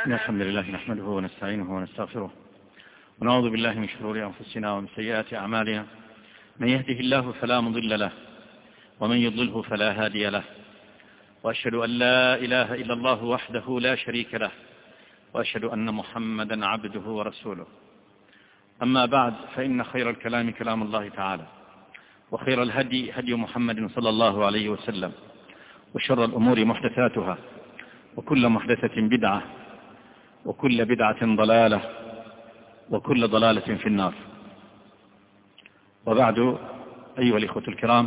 إن الحمد لله نحمده ونستعينه ونستغفره ونعوذ بالله من شرور أنفسنا ومن سيئات أعمالنا. من يهده الله فلا مضل له ومن يضلله فلا هادي له، وأشهد أن لا إله إلا الله وحده لا شريك له، وأشهد أن محمدا عبده ورسوله. أما بعد، فإن خير الكلام كلام الله تعالى، وخير الهدي هدي محمد صلى الله عليه وسلم، وشر الأمور محدثاتها، وكل محدثة بدعة، وكل بدعة ضلالة، وكل ضلالة في النار. وبعد، أيها الإخوة الكرام،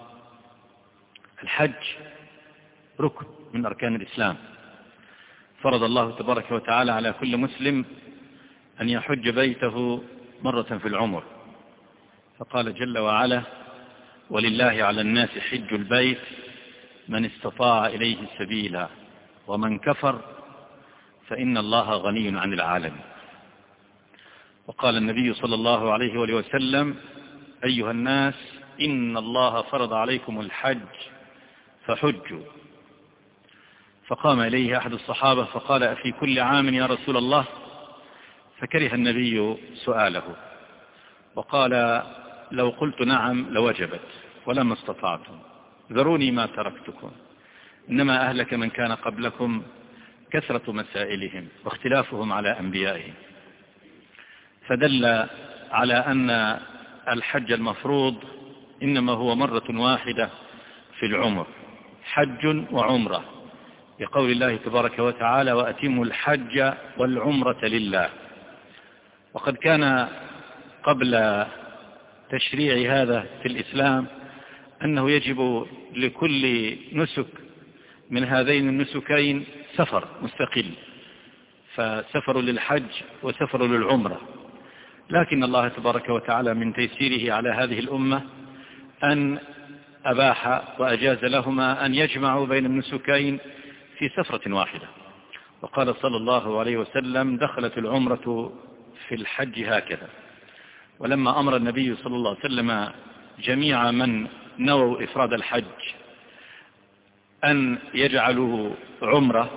الحج ركن من أركان الإسلام، فرض الله تبارك وتعالى على كل مسلم أن يحج بيته مرة في العمر، فقال جل وعلا: ولله على الناس حج البيت من استطاع إليه سبيلا ومن كفر فإن الله غني عن العالمين. وقال النبي صلى الله عليه وآله وسلم: أيها الناس، إن الله فرض عليكم الحج فحجوا. فقام إليه أحد الصحابة فقال: أفي كل عام يا رسول الله؟ فكره النبي سؤاله وقال: لو قلت نعم لوجبت ولما استطعتم، ذروني ما تركتكم، إنما أهلك من كان قبلكم كثرة مسائلهم واختلافهم على أنبيائهم. فدل على أن الحج المفروض إنما هو مرة واحدة في العمر، حج وعمرة، بقول الله تبارك وتعالى: وأتموا الحج والعمرة لله. وقد كان قبل تشريع هذا في الإسلام أنه يجب لكل نسك من هذين النسكين سفر مستقل، فسفر للحج وسفر للعمرة، لكن الله تبارك وتعالى من تيسيره على هذه الأمة أن أباح وأجاز لهما أن يجمعوا بين النسكين في سفرة واحدة. وقال صلى الله عليه وسلم: دخلت العمرة في الحج هكذا. ولما أمر النبي صلى الله عليه وسلم جميع من نووا إفراد الحج أن يجعلوا عمرة،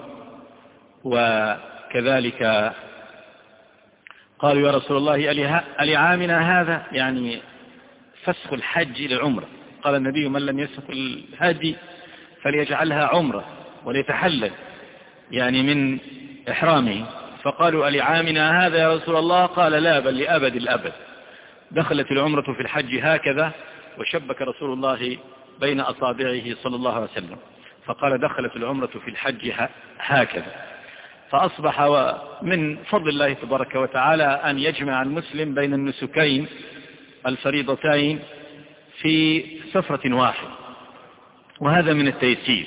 وكذلك قالوا: يا رسول الله ألعامنا هذا؟ يعني فسخ الحج للعمرة. قال النبي: من لم يفسخ الهدي فليجعلها عمرة وليتحلل يعني من إحرامه. فقالوا: ألعامنا هذا يا رسول الله؟ قال: لا، بل لأبد الأبد. دخلت العمرة في الحج هكذا، وشبك رسول الله بين أصابعه صلى الله عليه وسلم فقال: دخلت العمرة في الحج هكذا. فأصبح من فضل الله تبارك وتعالى أن يجمع المسلم بين النسكين الفريضتين في سفرة واحدة، وهذا من التيسير.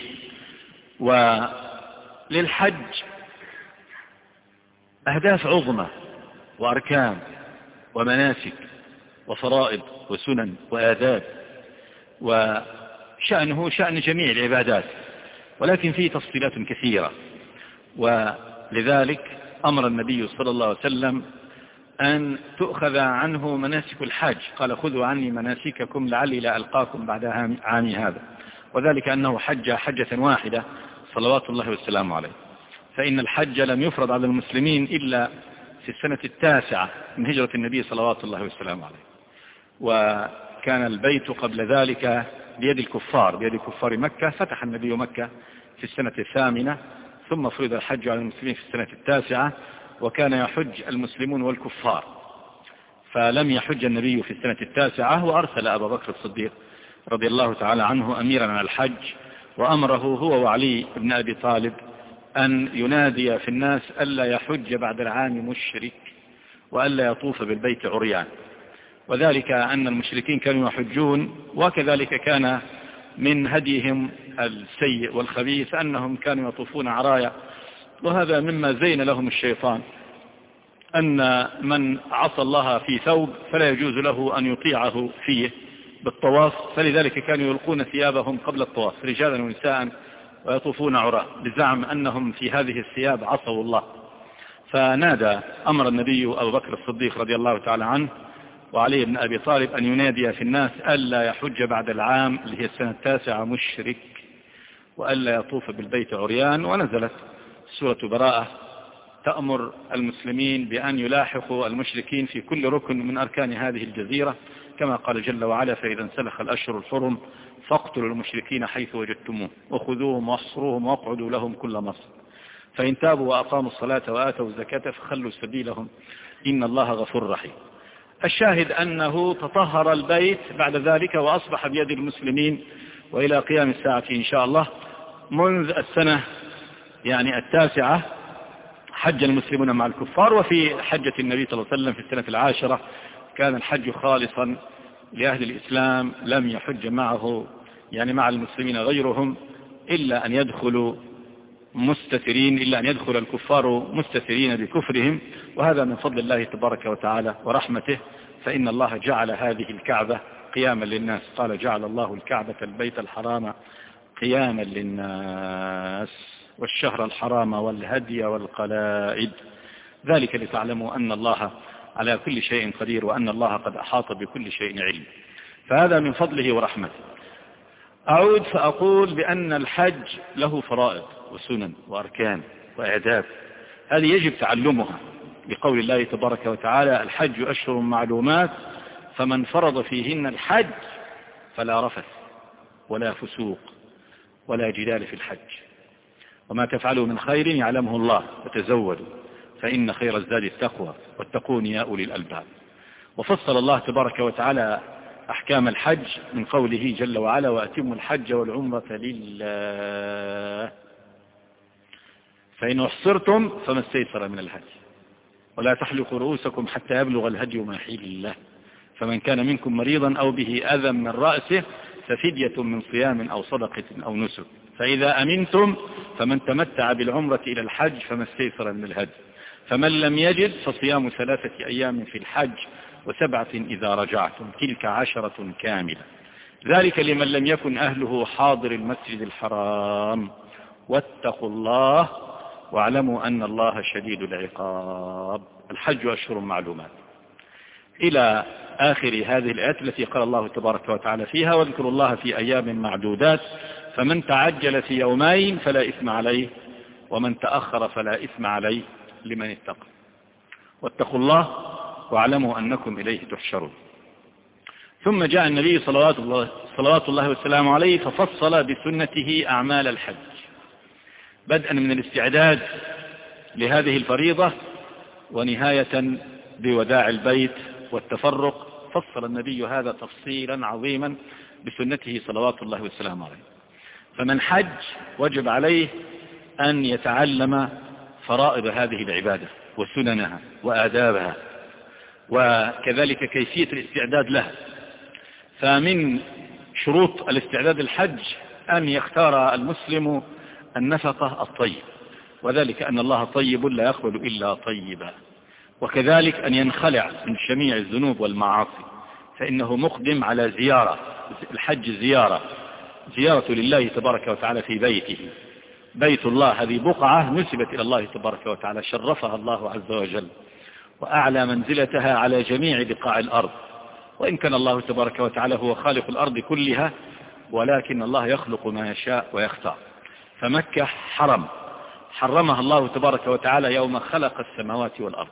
وللحج أهداف عظمى وأركان ومناسك وفرائض وسنن وآداب، وشأنه شأن جميع العبادات، ولكن فيه تفصيلات كثيرة. ولذلك أمر النبي صلى الله عليه وسلم أن تؤخذ عنه مناسك الحج، قال: خذوا عني مناسككم لعلي لا ألقاكم بعد عامي هذا. وذلك أنه حج حجة واحدة صلوات الله والسلام عليه، فإن الحج لم يفرض على المسلمين إلا في السنة 9 من هجرة النبي صلوات الله والسلام عليه، وكان البيت قبل ذلك بيد الكفار، بيد كفار مكة. فتح النبي مكة في السنة 8، ثم فرض الحج على المسلمين في السنة 9، وكان يحج المسلمون والكفار، فلم يحج النبي في السنة 9. وأرسل أبا بكر الصديق رضي الله تعالى عنه أميرا على الحج، وأمره هو وعلي بن أبي طالب أن ينادي في الناس ألا يحج بعد العام مشرك، وألا يطوف بالبيت عريان. وذلك أن المشركين كانوا يحجون، وكذلك كان من هديهم السيء والخبيث أنهم كانوا يطوفون عرايا، وهذا مما زين لهم الشيطان، أن من عصى الله في ثوب فلا يجوز له أن يطيعه فيه بالطواف، فلذلك كانوا يلقون ثيابهم قبل الطواف رجالا ونساء ويطوفون عراة بزعم أنهم في هذه الثياب عصوا الله. فنادى أمر النبي أبو بكر الصديق رضي الله تعالى عنه وعلي بن أبي طالب أن ينادي في الناس ألا يحج بعد العام اللي هي السنة 9 مشرك، وألا يطوف بالبيت عريان. ونزلت سورة براءة تأمر المسلمين بأن يلاحقوا المشركين في كل ركن من أركان هذه الجزيرة، كما قال جل وعلا: فإذا انسلخ الأشهر الحرم فاقتلوا المشركين حيث وجدتموه وخذوهم واحصروهم واقعدوا لهم كل مرصد، فإن تابوا وأقاموا الصلاة وآتوا الزكاة فخلوا سبيلهم إن الله غفور رحيم. الشاهد أنه تطهر البيت بعد ذلك وأصبح بيد المسلمين وإلى قيام الساعة إن شاء الله. منذ السنة التاسعة حج المسلمون مع الكفار، وفي حجة النبي صلى الله عليه وسلم في السنة 10 كان الحج خالصا لأهل الإسلام، لم يحج معه مع المسلمين غيرهم إلا أن يدخل الكفار مستترين بكفرهم، وهذا من فضل الله تبارك وتعالى ورحمته، فإن الله جعل هذه الكعبة قياما للناس. قال: جعل الله الكعبة البيت الحرام قياما للناس والشهر الحرام والهدي والقلائد، ذلك لتعلموا أن الله على كل شيء قدير وأن الله قد أحاط بكل شيء علم. فهذا من فضله ورحمته. أعود فأقول بأن الحج له فرائض وسنن وأركان وإعداد، هذه يجب تعلمها بقول الله تبارك وتعالى: الحج أشهر معلومات فمن فرض فيهن الحج فلا رفث ولا فسوق ولا جدال في الحج، وما تفعلوا من خير يعلمه الله وتزودوا فإن خير الزاد التقوى واتقون يا أولي الألباب. وفصل الله تبارك وتعالى أحكام الحج من قوله جل وعلا: وأتموا الحج والعمرة لله فإن أحصرتم فما استيسر من الهدي ولا تحلقوا رؤوسكم حتى يبلغ الهدي محيل الله فمن كان منكم مريضا أو به أذى من رأسه ففدية من صيام أو صدقة أو نسك فإذا أمنتم فمن تمتع بالعمرة إلى الحج فما استيسر من الهدي فمن لم يجد فصيام 3 أيام في الحج و7 إذا رجعتم تلك 10 كاملة ذلك لمن لم يكن أهله حاضر المسجد الحرام واتقوا الله واعلموا أن الله شديد العقاب. الحج أشهر معلومات إلى آخر هذه الآيات التي قال الله تبارك وتعالى فيها: واذكروا الله في أيام معدودات فمن تعجل في يومين فلا إثم عليه ومن تأخر فلا إثم عليه لمن اتقى واتقوا الله واعلموا أنكم إليه تحشرون. ثم جاء النبي صلوات الله والسلام عليه ففصل بسنته أعمال الحج بدءا من الاستعداد لهذه الفريضة ونهاية بوداع البيت والتفرق. فصل النبي هذا تفصيلا عظيما بسنته صلوات الله والسلام عليه. فمن حج وجب عليه أن يتعلم فرائض هذه العبادة وسننها وآدابها وكذلك كيفية الاستعداد لها. فمن شروط الاستعداد الحج أن يختار المسلم النفقة الطيب، وذلك أن الله طيب لا يقبل إلا طيبا، وكذلك أن ينخلع من جميع الذنوب والمعاصي فإنه مقدم على زيارة. الحج زيارة لله تبارك وتعالى في بيته. بيت الله هذه بقعة نسبت إلى الله تبارك وتعالى شرفها الله عز وجل وأعلى منزلتها على جميع بقاع الأرض، وإن كان الله تبارك وتعالى هو خالق الأرض كلها ولكن الله يخلق ما يشاء ويختار. فمكة حرمها الله تبارك وتعالى يوم خلق السماوات والأرض،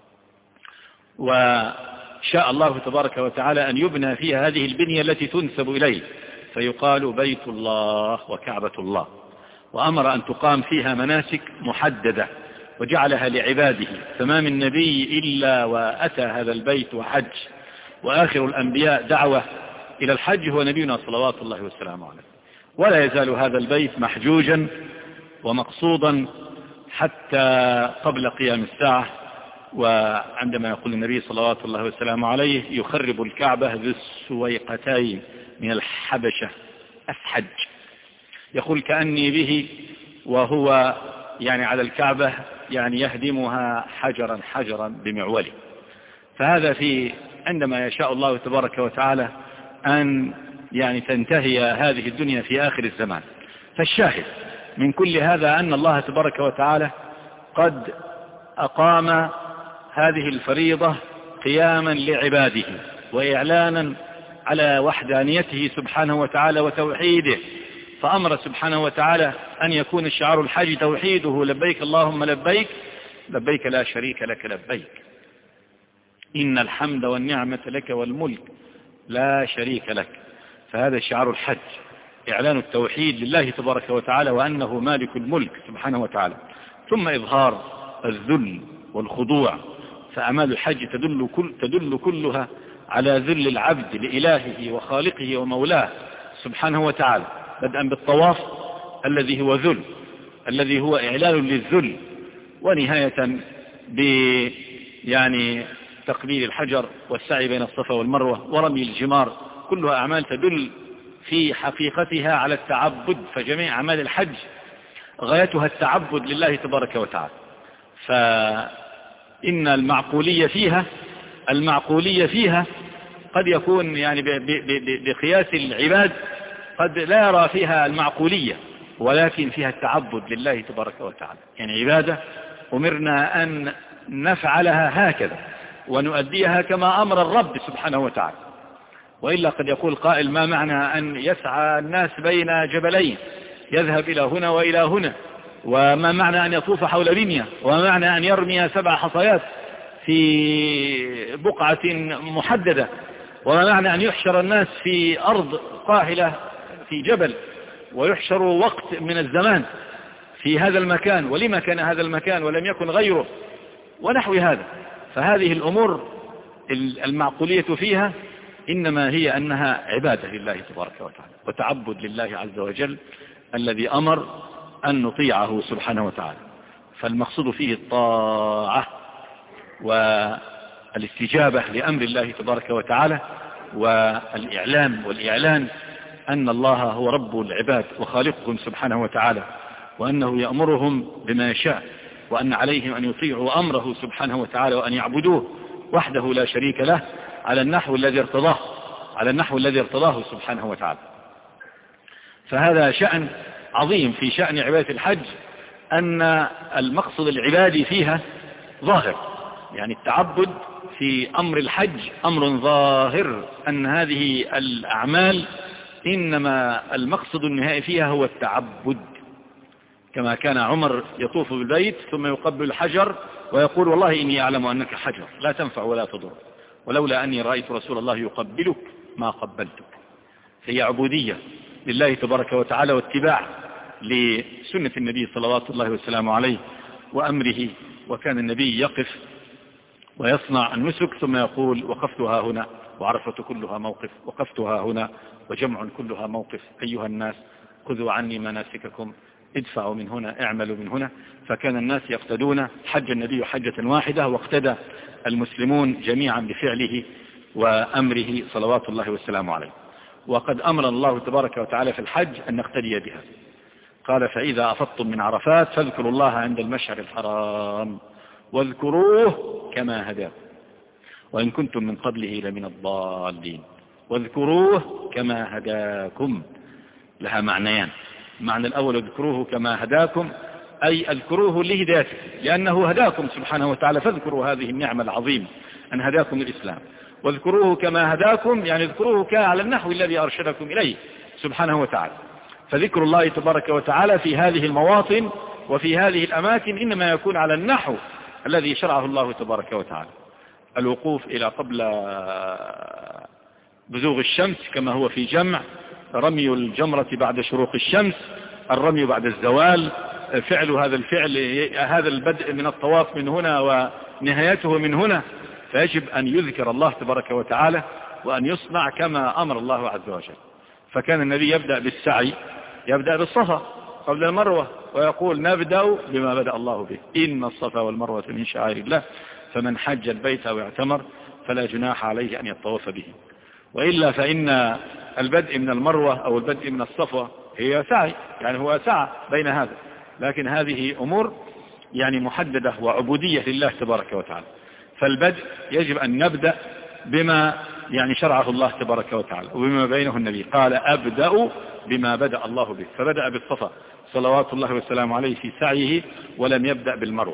وشاء الله تبارك وتعالى أن يبنى فيها هذه البنية التي تنسب إليه فيقال بيت الله وكعبة الله، وأمر أن تقام فيها مناسك محددة وجعلها لعباده، فما من نبي إلا وأتى هذا البيت وحج، وآخر الأنبياء دعوة إلى الحج هو نبينا صلوات الله والسلام عليه. ولا يزال هذا البيت محجوجا ومقصودا حتى قبل قيام الساعة. وعندما يقول النبي صلوات الله والسلام عليه: يخرب الكعبة ذو السويقتين من الحبشة أسحج، يقول كأني به وهو على الكعبة يهدمها حجرا حجرا بمعوله. فهذا عندما يشاء الله تبارك وتعالى أن تنتهي هذه الدنيا في آخر الزمان. فالشاهد من كل هذا أن الله تبارك وتعالى قد أقام هذه الفريضة قياما لعباده وإعلانا على وحدانيته سبحانه وتعالى وتوحيده، فأمر سبحانه وتعالى أن يكون شعار الحج توحيده: لبيك اللهم لبيك لبيك لا شريك لك لبيك، إن الحمد والنعمة لك والملك لا شريك لك. فهذا شعار الحج، إعلان التوحيد لله تبارك وتعالى وأنه مالك الملك سبحانه وتعالى، ثم إظهار الذل والخضوع. فأعمال الحج تدل كلها على ذل العبد لإلهه وخالقه ومولاه سبحانه وتعالى، بدءا بالطواف الذي هو ذل، الذي هو إعلان للذل، ونهاية يعني تقبيل الحجر والسعي بين الصفا والمروة ورمي الجمار. كلها أعمال تدل في حقيقتها على التعبد، فجميع أعمال الحج غايتها التعبد لله تبارك وتعالى. فإن المعقولية فيها قد يكون يعني بقياس العباد قد لا يرى فيها المعقولية، ولكن فيها التعبد لله تبارك وتعالى. يعني عبادة أمرنا أن نفعلها هكذا ونؤديها كما أمر الرب سبحانه وتعالى. وإلا قد يقول قائل: ما معنى أن يسعى الناس بين جبلين، يذهب إلى هنا وإلى هنا؟ وما معنى أن يطوف حول بنية؟ وما معنى أن يرمي 7 حصيات في بقعة محددة؟ وما معنى أن يحشر الناس في أرض قاحلة في جبل ويحشر وقت من الزمان في هذا المكان؟ ولما كان هذا المكان ولم يكن غيره؟ ونحو هذا. فهذه الأمور المعقولية فيها إنما هي أنها عبادة لله تبارك وتعالى وتعبد لله عز وجل الذي أمر أن نطيعه سبحانه وتعالى. فالمقصود فيه الطاعة والاستجابة لأمر الله تبارك وتعالى، والإعلان أن الله هو رب العباد وخالقهم سبحانه وتعالى، وأنه يأمرهم بما يشاء، وأن عليهم أن يطيعوا أمره سبحانه وتعالى وأن يعبدوه وحده لا شريك له على النحو الذي ارتضاه سبحانه وتعالى. فهذا شأن عظيم في شأن عبادة الحج، أن المقصد العبادي فيها ظاهر، يعني التعبد في أمر الحج أمر ظاهر، أن هذه الأعمال إنما المقصد النهائي فيها هو التعبد، كما كان عمر يطوف بالبيت ثم يقبل الحجر ويقول: والله إني أعلم أنك حجر لا تنفع ولا تضر، ولولا أني رأيت رسول الله يقبلك ما قبلتك. هي عبودية لله تبارك وتعالى واتباع لسنة النبي صلوات الله وسلامه عليه وأمره. وكان النبي يقف ويصنع النسك ثم يقول: وقفتها هنا، وعرفة كلها موقف، وقفتها هنا، وجمع كلها موقف، أيها الناس خذوا عني مناسككم، ادفعوا من هنا، اعملوا من هنا. فكان الناس يقتدون، حج النبي حجة واحدة واقتدى المسلمون جميعا بفعله وأمره صلوات الله والسلام عليه. وقد أمر الله تبارك وتعالى في الحج أن نقتدي بها. قال: فإذا أفضتم من عرفات فاذكروا الله عند المشعر الحرام واذكروه كما هداكم وإن كنتم من قبله لمن الضالين. واذكروه كما هداكم لها معنيان: المعنى الأول اذكروه كما هداكم، أي اذكروه لهدايته، لأنه هداكم سبحانه وتعالى، فاذكروا هذه النعمة العظيمة أن هداكم الإسلام. واذكروه كما هداكم يعني اذكروه على النحو الذي أرشدكم إليه سبحانه وتعالى. فذكر الله تبارك وتعالى في هذه المواطن وفي هذه الأماكن إنما يكون على النحو الذي شرعه الله تبارك وتعالى. الوقوف إلى قبل بزوغ الشمس كما هو في جمع، رمي الجمرة بعد شروق الشمس، الرمي بعد الزوال، فعل هذا الفعل، هذا البدء من الطواف من هنا ونهايته من هنا. فيجب أن يذكر الله تبارك وتعالى وأن يصنع كما أمر الله عز وجل. فكان النبي يبدأ بالسعي، يبدأ بالصفا قبل المروة ويقول: نبدأ بما بدأ الله به، إن الصفا والمروة من شعائر الله فمن حج البيت أو اعتمر فلا جناح عليه أن يطوف به. وإلا فإن البدء من المروة أو البدء من الصفا هي سعي، يعني هو سعى بين هذا، لكن هذه أمور يعني محددة وعبودية لله تبارك وتعالى. فالبدء يجب أن نبدأ بما يعني شرعه الله تبارك وتعالى وبما بينه النبي. قال: أبدأ بما بدأ الله به، فبدأ بالصفا صلوات الله والسلام عليه في سعيه ولم يبدأ بالمروة.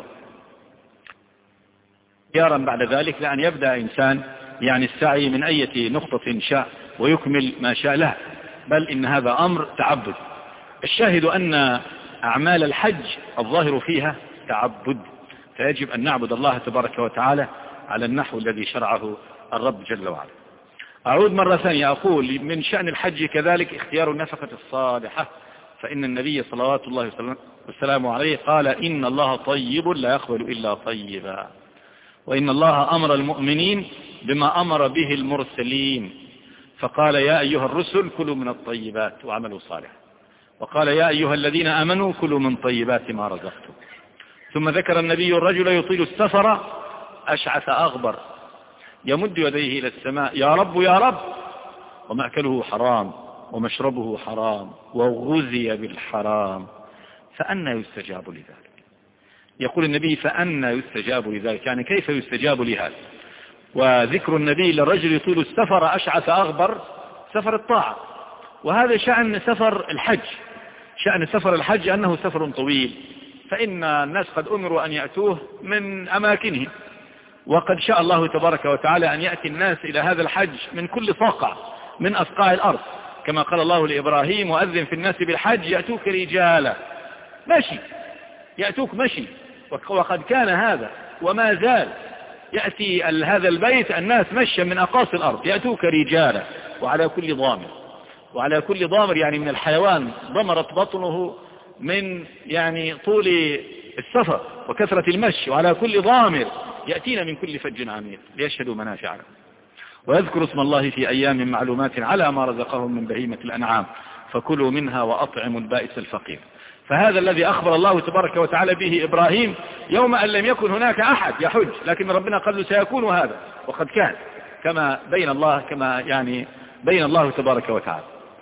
خيارا بعد ذلك لأن يبدأ إنسان يعني السعي من أي نقطة شاء ويكمل ما شاء له، بل إن هذا أمر تعبد. الشاهد أن أعمال الحج الظاهر فيها تعبد، فيجب أن نعبد الله تبارك وتعالى على النحو الذي شرعه الرب جل وعلا. أعود مرة ثانية أقول من شأن الحج كذلك اختيار النفقة الصالحة، فإن النبي صلوات الله والسلام عليه قال إن الله طيب لا يقبل إلا طيبا، وإن الله أمر المؤمنين بما أمر به المرسلين، فقال يا أيها الرسل كلوا من الطيبات وعملوا صالحا، وقال يا أيها الذين آمنوا كلوا من طيبات ما رزقتم. ثم ذكر النبي الرجل يطيل السفر أشعث أغبر يمد يديه إلى السماء يا رب يا رب، ومأكله حرام ومشربه حرام وغذي بالحرام، فأنى يستجاب لذلك؟ يقول النبي فأنى يستجاب لذلك، يعني كيف يستجاب لهذا؟ وذكر النبي للرجل يطيل السفر أشعث أغبر سفر الطاعة، وهذا شأن سفر الحج. شأن سفر الحج أنه سفر طويل، فإن الناس قد أمروا أن يأتوه من أماكنهم، وقد شاء الله تبارك وتعالى أن يأتي الناس إلى هذا الحج من كل صقع من أصقاع الأرض، كما قال الله لإبراهيم وأذن في الناس بالحج يأتوك رجالا مشي، يأتوك مشي، وقد كان هذا وما زال يأتي هذا البيت الناس مشيا من أقاصي الأرض، يأتوك رجالا وعلى كل ضامر، وعلى كل ضامر يعني من الحيوان ضمرت بطنه من يعني طول السفر وكثرة المشي، وعلى كل ضامر يأتينا من كل فج عميق ليشهدوا منافع لهم ويذكر اسم الله في أيام معلومات على ما رزقهم من بهيمة الأنعام فكلوا منها وأطعموا البائس الفقير. فهذا الذي أخبر الله تبارك وتعالى به إبراهيم يوم أن لم يكن هناك أحد يحج، لكن ربنا قال له سيكون هذا، وقد كان كما بين الله تبارك وتعالى.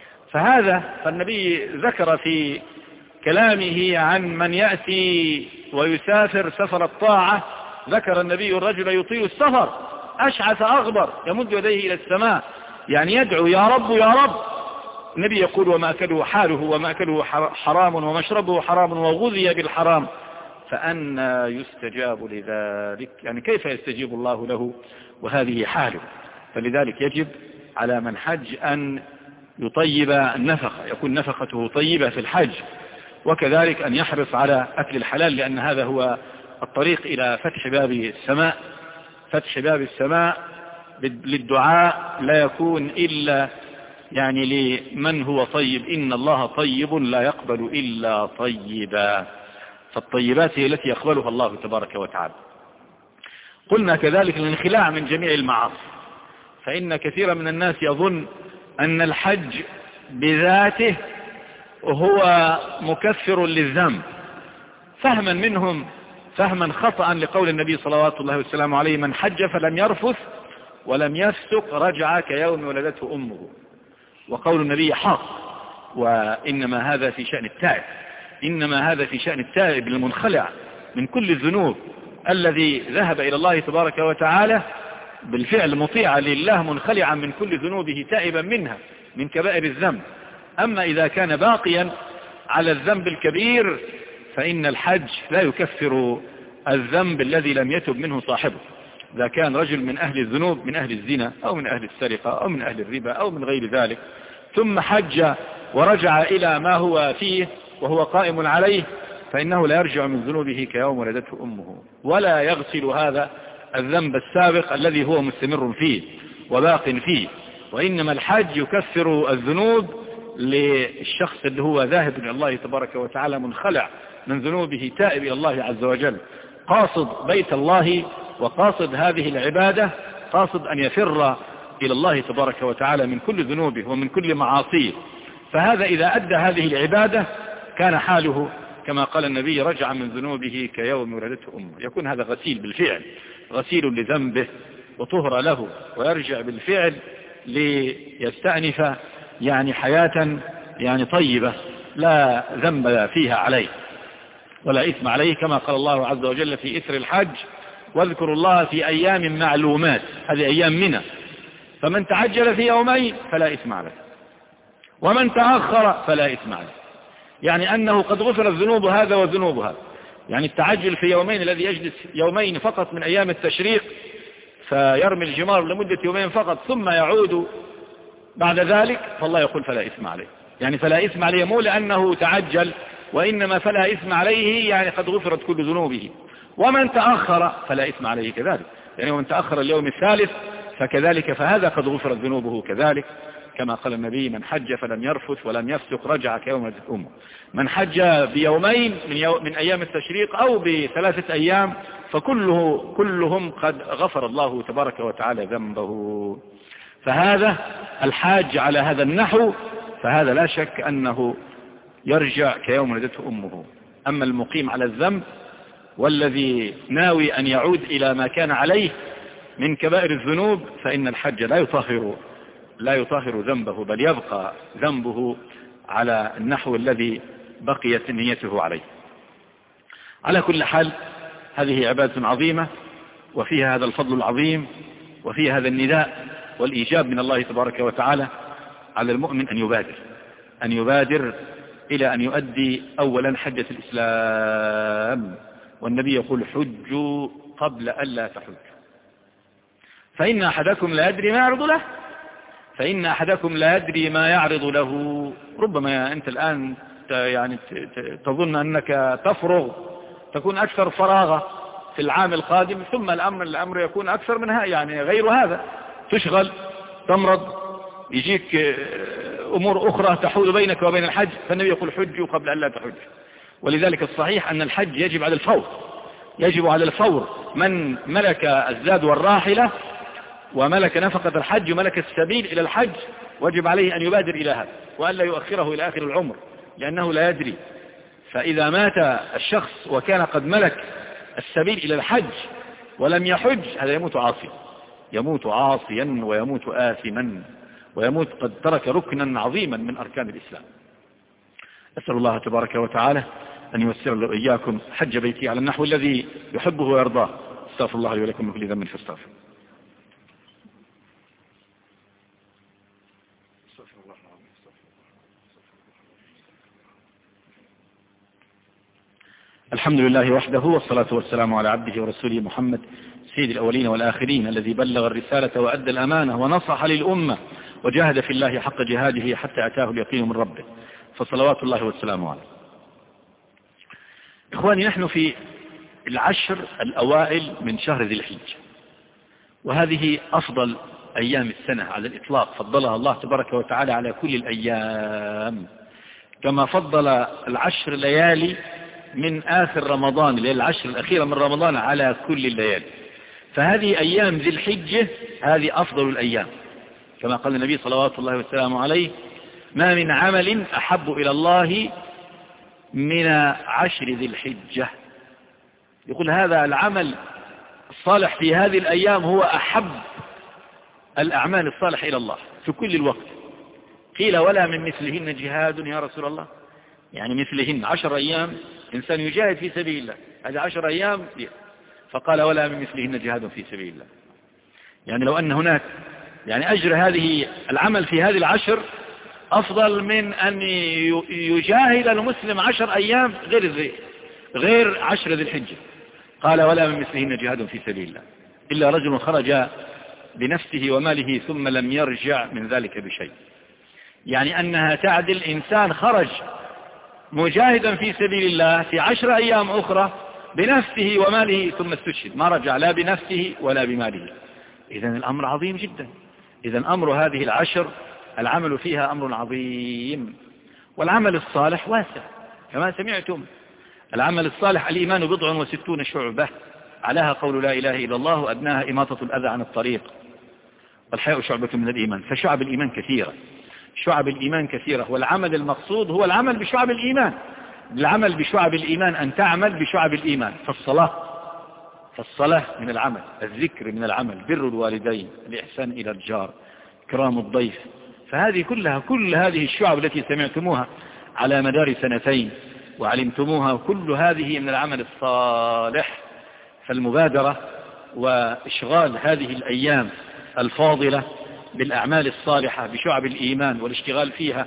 فالنبي ذكر في كلامه عن من يأتي ويسافر سفر الطاعة، ذكر النبي الرجل يطيل السفر أشعث أغبر يمد يديه إلى السماء، يعني يدعو يا رب يا رب. النبي يقول ومأكله حاله ومأكله حرام ومشربه حرام وغذي بالحرام، فأنى يستجاب لذلك؟ يعني كيف يستجيب الله له وهذه حاله؟ فلذلك يجب على من حج أن يطيب النفقة، يكون نفقته طيبة في الحج، وكذلك أن يحرص على أكل الحلال، لأن هذا هو الطريق إلى فتح باب السماء. فتح باب السماء للدعاء لا يكون إلا يعني لمن هو طيب، إن الله طيب لا يقبل إلا طيبا، فالطيبات هي التي يقبلها الله تبارك وتعالى. قلنا كذلك الانخلاع من جميع المعاصي، فإن كثيرا من الناس يظن أن الحج بذاته هو مكفر للذنب، فهما منهم فهما خطأ لقول النبي صلوات الله والسلام عليه من حج فلم يرفث ولم يفسق رجع كيوم ولدته أمه، وقول النبي حق، وإنما هذا في شأن التائب، إنما هذا في شأن التائب المنخلع من كل الذنوب الذي ذهب إلى الله تبارك وتعالى بالفعل مطيعا لله منخلعا من كل ذنوبه تائبا منها من كبائر الذنب. أما إذا كان باقيا على الذنب الكبير فإن الحج لا يكفر الذنب الذي لم يتب منه صاحبه. إذا كان رجل من أهل الذنوب، من أهل الزنا أو من أهل السرقة أو من أهل الربا أو من غير ذلك، ثم حج ورجع إلى ما هو فيه وهو قائم عليه، فإنه لا يرجع من ذنوبه كيوم ولدته أمه، ولا يغسل هذا الذنب السابق الذي هو مستمر فيه وباق فيه. وإنما الحج يكفر الذنوب للشخص اللي هو ذاهب إلى الله تبارك وتعالى منخلع من ذنوبه تائب إلى الله عز وجل، قاصد بيت الله وقاصد هذه العبادة، قاصد أن يفر إلى الله تبارك وتعالى من كل ذنوبه ومن كل معاصيه. فهذا إذا أدى هذه العبادة كان حاله كما قال النبي رجع من ذنوبه كيوم ولدته أمه، يكون هذا غسيل بالفعل، غسيل لذنبه وطهر له، ويرجع بالفعل ليستأنف يعني حياة يعني طيبة لا ذنب فيها عليه ولا إثم عليه، كما قال الله عز وجل في إثر الحج واذكروا الله في أيام معلومات، هذه أيام منى، فمن تعجل في يومين فلا إثم عليه ومن تأخر فلا إثم عليه، يعني أنه قد غفر الذنوب هذا وذنوب هذا. يعني التعجل في يومين، الذي يجلس يومين فقط من أيام التشريق فيرمي الجمار لمدة يومين فقط ثم يعود بعد ذلك، فالله يقول فلا إثم عليه. يعني فلا إثم عليه مو لأنه تعجل وإنما فلا إثم عليه يعني قد غفرت كل ذنوبه. ومن تأخر فلا إثم عليه كذلك، يعني ومن تأخر اليوم الثالث فكذلك، فهذا قد غفرت ذنوبه كذلك، كما قال النبي: من حج فلم يرفث ولم يفسق رجع كيوم ولدت أمه. من حج بيومين من أيام التشريق أو ب3 أيام كلهم قد غفر الله تبارك وتعالى ذنبه. فهذا الحاج على هذا النحو فهذا لا شك أنه يرجع كيوم ولدته أمه. أما المقيم على الذنب والذي ناوي أن يعود إلى ما كان عليه من كبائر الذنوب فإن الحج لا يطهر ذنبه، بل يبقى ذنبه على النحو الذي بقيت نيته عليه. على كل حال هذه عبادة عظيمة، وفيها هذا الفضل العظيم، وفيها هذا النداء والإيجاب من الله تبارك وتعالى على المؤمن أن يبادر إلى أن يؤدي أولا حجة الإسلام. والنبي يقول: حجوا قبل أن لا تحجوا، فإن أحدكم لا يدري ما يعرض له. ربما أنت الآن يعني تظن أنك تفرغ، تكون أكثر فراغة في العام القادم، ثم الأمر يكون أكثر منها، يعني غير هذا، تشغل، تمرض، يجيك أمور أخرى تحول بينك وبين الحج. فالنبي يقول: حجوا قبل أن لا تحج. ولذلك الصحيح أن الحج يجب على الفور. من ملك الزاد والراحلة وملك نفقة الحج وملك السبيل إلى الحج وجب عليه أن يبادر إلى هذا، وأن لا يؤخره إلى آخر العمر، لأنه لا يدري. فإذا مات الشخص وكان قد ملك السبيل إلى الحج ولم يحج، هذا يموت عاصيا ويموت آثما، ويموت قد ترك ركنا عظيما من أركان الإسلام. أسأل الله تبارك وتعالى أن ييسر له إياكم حج بيتي على النحو الذي يحبه ويرضاه. استغفر الله لي ولكم من كل ذنب فاستغفر. الحمد لله وحده، والصلاة والسلام على عبده ورسوله محمد سيد الأولين والآخرين، الذي بلغ الرسالة وأدى الأمانة ونصح للأمة وجاهد في الله حق جهاده حتى أتاه اليقين من ربه، فصلوات الله والسلام عليه. إخواني، نحن في العشر الأوائل من شهر ذي الحجة، وهذه أفضل أيام السنة على الإطلاق، فضلها الله تبارك وتعالى على كل الأيام، كما فضل العشر ليالي من آخر رمضان، اللي هي العشر الأخيرة من رمضان، على كل الليالي. فهذه أيام ذي الحجة هذه أفضل الأيام، كما قال النبي صلوات الله والسلام عليه: ما من عمل أحب إلى الله من عشر ذي الحجة. يقول هذا العمل الصالح في هذه الأيام هو أحب الأعمال الصالحة إلى الله في كل الوقت. قيل: ولا من مثلهن جهاد يا رسول الله؟ يعني مثلهن 10 أيام إنسان يجاهد في سبيل الله، هذه 10 أيام. فقال: ولا من مثلهن جهاد في سبيل الله. يعني لو أن هناك يعني أجر هذه العمل في هذه العشر أفضل من أن يجاهد المسلم 10 أيام غير 10 ذي الحجة. قال: ولا من مثلهن جهاد في سبيل الله إلا رجل خرج بنفسه وماله ثم لم يرجع من ذلك بشيء. يعني أنها تعدل إنسان خرج مجاهدا في سبيل الله في 10 أيام أخرى بنفسه وماله ثم استشهد، ما رجع لا بنفسه ولا بماله. إذن الأمر عظيم جدا. إذن أمر هذه العشر العمل فيها أمر عظيم. والعمل الصالح واسع كما سمعتم. العمل الصالح: الإيمان 60 شعبة، علىها قول لا إله إلا الله، وأدناها إماطة الأذى عن الطريق، والحياء شعبة من الإيمان. فشعب الإيمان كثيرة، والعمل المقصود هو العمل بشعب الإيمان. العمل بشعب الإيمان أن تعمل بشعب الإيمان. فالصلاة من العمل، الذكر من العمل، بر الوالدين، الإحسان إلى الجار، إكرام الضيف. فهذه كل هذه الشعب التي سمعتموها على مدار 2 وعلمتموها، كل هذه من العمل الصالح. فالمبادرة وإشغال هذه الأيام الفاضلة بالأعمال الصالحة بشعب الإيمان والاشتغال فيها،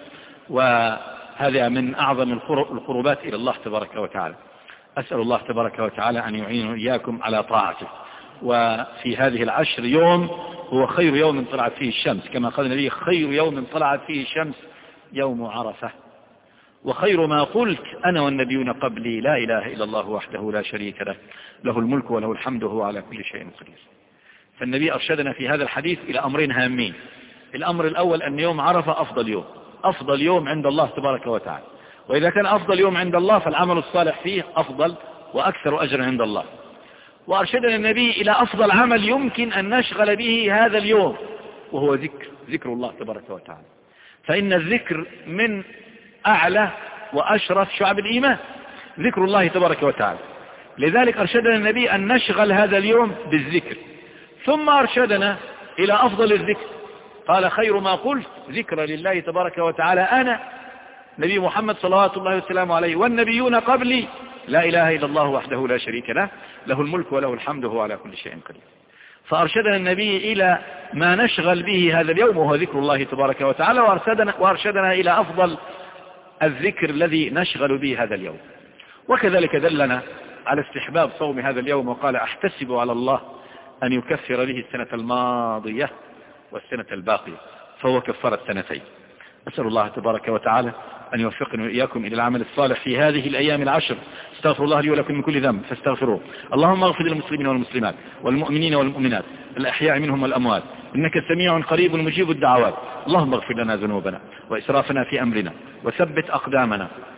وهذا من أعظم القربات إلى الله تبارك وتعالى. أسأل الله تبارك وتعالى أن يعيننا إياكم على طاعته. وفي هذه العشر يوم هو خير يوم طلعت فيه الشمس، كما قال النبي: خير يوم طلعت فيه الشمس يوم عرفة. وخير ما قلت أنا والنبيون قبلي لا إله إلا الله وحده لا شريك له له الملك وله الحمد وهو على كل شيء قدير. فالنبي أرشدنا في هذا الحديث إلى أمرين هامين. الأمر الأول أن يوم عرفة أفضل يوم عند الله تبارك وتعالى، وإذا كان أفضل يوم عند الله فالعمل الصالح فيه أفضل وأكثر أجرا عند الله. وأرشدنا النبي إلى أفضل عمل يمكن أن نشغل به هذا اليوم، وهو ذكر الله تبارك وتعالى، فإن الذكر من أعلى وأشرف شعب الإيمان، ذكر الله تبارك وتعالى. لذلك أرشدنا النبي أن نشغل هذا اليوم بالذكر، ثم أرشدنا إلى أفضل الذكر، قال خير ما قلت ذكر لله تبارك وتعالى أنا نبي محمد صلوات الله وسلامه عليه والنبيون قبلي لا إله إلا الله وحده لا شريك له له الملك وله الحمد وهو على كل شيء قدير. فأرشدنا النبي إلى ما نشغل به هذا اليوم وهو ذكر الله تبارك وتعالى، وأرشدنا إلى أفضل الذكر الذي نشغل به هذا اليوم. وكذلك دلنا على استحباب صوم هذا اليوم، وقال أحتسب على الله أن يكفر به السنة الماضية والسنة الباقية، فهو كفر السنتين. أسأل الله تبارك وتعالى أن يوفقنا وإياكم إلى العمل الصالح في هذه الأيام العشر. استغفر الله لي ولكم من كل ذنب فاستغفروه. اللهم اغفر للمسلمين والمسلمات والمؤمنين والمؤمنات الأحياء منهم والأموات، إنك سميع قريب مجيب الدعوات. اللهم اغفر لنا ذنوبنا وإسرافنا في أمرنا وثبت أقدامنا